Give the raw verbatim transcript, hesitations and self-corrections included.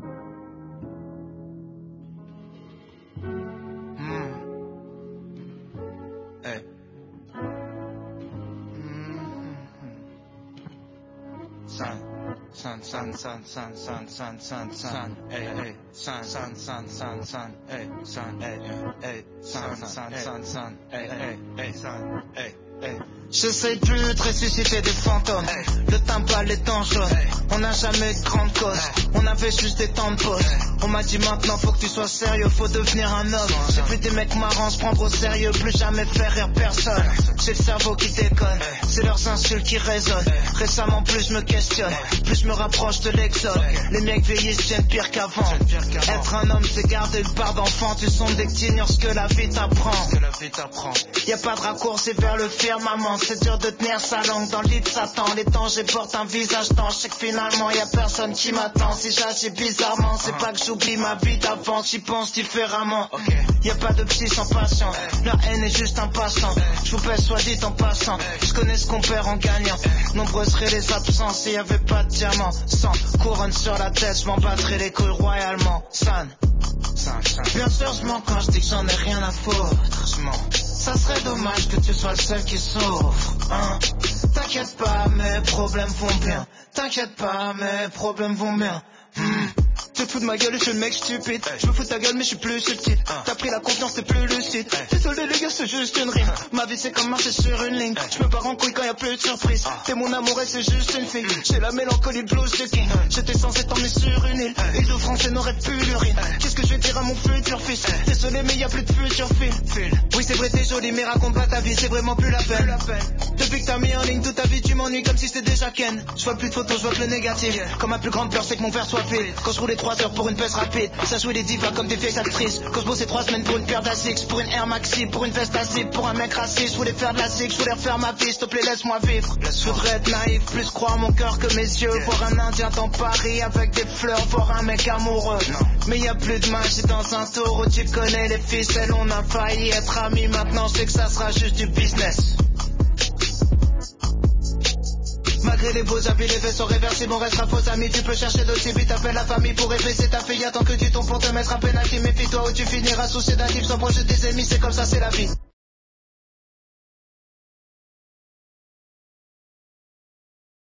Hey. San, san, san, san, san, san, san, san, san, hey, hey, san, san, san, san, san, hey, san, hey, hey, san, san, san, san, hey, hey, hey, san, hey, hey. J'essaie plus de ressusciter des fantômes. Hey. Le timbre, les temps jaunes. Hey. On n'a jamais eu de grande cause. Hey. On avait juste des temps de pause. Hey. On m'a dit maintenant faut que tu sois sérieux, faut devenir un homme. J'ai vu des mecs marrants se prendre au sérieux, plus jamais faire rire personne. J'ai le cerveau qui déconne, hey. C'est leurs insultes qui résonnent. Hey. Récemment plus je me questionne, hey. Plus je me rapproche de l'exode. Hey. Les mecs vieillissent, tiennent pire qu'avant. Qu Être un homme c'est garder une part d'enfant. Tu sondes des t'ignorent ce que la vie t'apprend. Y'a pas de raccourci vers le firmament. C'est dur de tenir sa langue dans le lit de Satan. Les dangers portent un visage temps. Je sais que finalement y'a personne qui m'attend. Si j'agis bizarrement, c'est pas que j'oublie ma vie d'avant. J'y pense différemment. Okay. Y'a pas de psy sans patience. Hey. Leur haine est juste un passant. Hey. J'vous pèse soit dit en passant. Hey. J'connais ce qu'on perd en gagnant. Hey. Nombreuses seraient les absences s'il y avait pas de diamant. Sans couronne sur la tête, j'm'en battrais les couilles royalement. San. San, san. Bien sûr j'mens quand j'dis que j'en ai rien à foutre. Ça serait dommage que tu sois le seul qui souffre, hein. T'inquiète pas, mes problèmes vont bien. T'inquiète pas, mes problèmes vont bien. Hmm. Tu te fous de ma gueule, je suis le mec stupide. Hey. Je me fous de ta gueule, mais je suis plus subtil. Uh. T'as pris la confiance, t'es plus lucide. Hey. Désolé les gars, c'est juste une rime. Uh. Ma vie c'est comme marcher sur une ligne. Hey. Je me pars en couille quand y'a plus de surprise. Uh. T'es mon amour et c'est juste une fille. Mm. J'ai la mélancolie blues de king. Uh. J'étais censé t'emmener sur une île. Hey. Île de France et n'aurait plus l'urine. Hey. Qu'est-ce que je vais dire à mon futur fils? Hey. Désolé mais y'a plus de futur fil. Oui c'est vrai t'es joli mais raconte pas ta vie, c'est vraiment plus la peine. Plus la peine. Depuis que t'as mis en ligne toute ta vie tu m'ennuies comme si c'était déjà Ken. Je vois plus de photos, je vois que le négatif. Yeah. Comme ma plus grande peur c'est que mon verre soit vide. Quand je roulais trois heures pour une peste rapide, ça jouait les divas comme des vieilles actrices. Quand je bossais trois semaines pour une paire d'Asics, pour une Air Maxi, pour une veste à zip, pour un mec raciste. Je voulais faire de la zig, je voulais refaire ma vie, s'il te plaît laisse-moi vivre. Je voudrais être naïf, plus croire mon cœur que mes yeux. Yeah. Voir un indien dans Paris avec des fleurs, voir un mec amoureux. Non. Mais y a plus de magie dans un taureau, tu connais les ficelles. On a failli être amis, maintenant je sais que ça sera juste du business. Malgré les beaux habits, les faits sont réversibles, on restera faux amis. Tu peux chercher d'autres cibles, t'appelles la famille pour épaisser ta fille. Attends que tu tombes pour te mettre un pénalty. Méfie-toi ou tu finiras sous sédatif. Sans projet des ennemis, c'est comme ça, c'est la vie.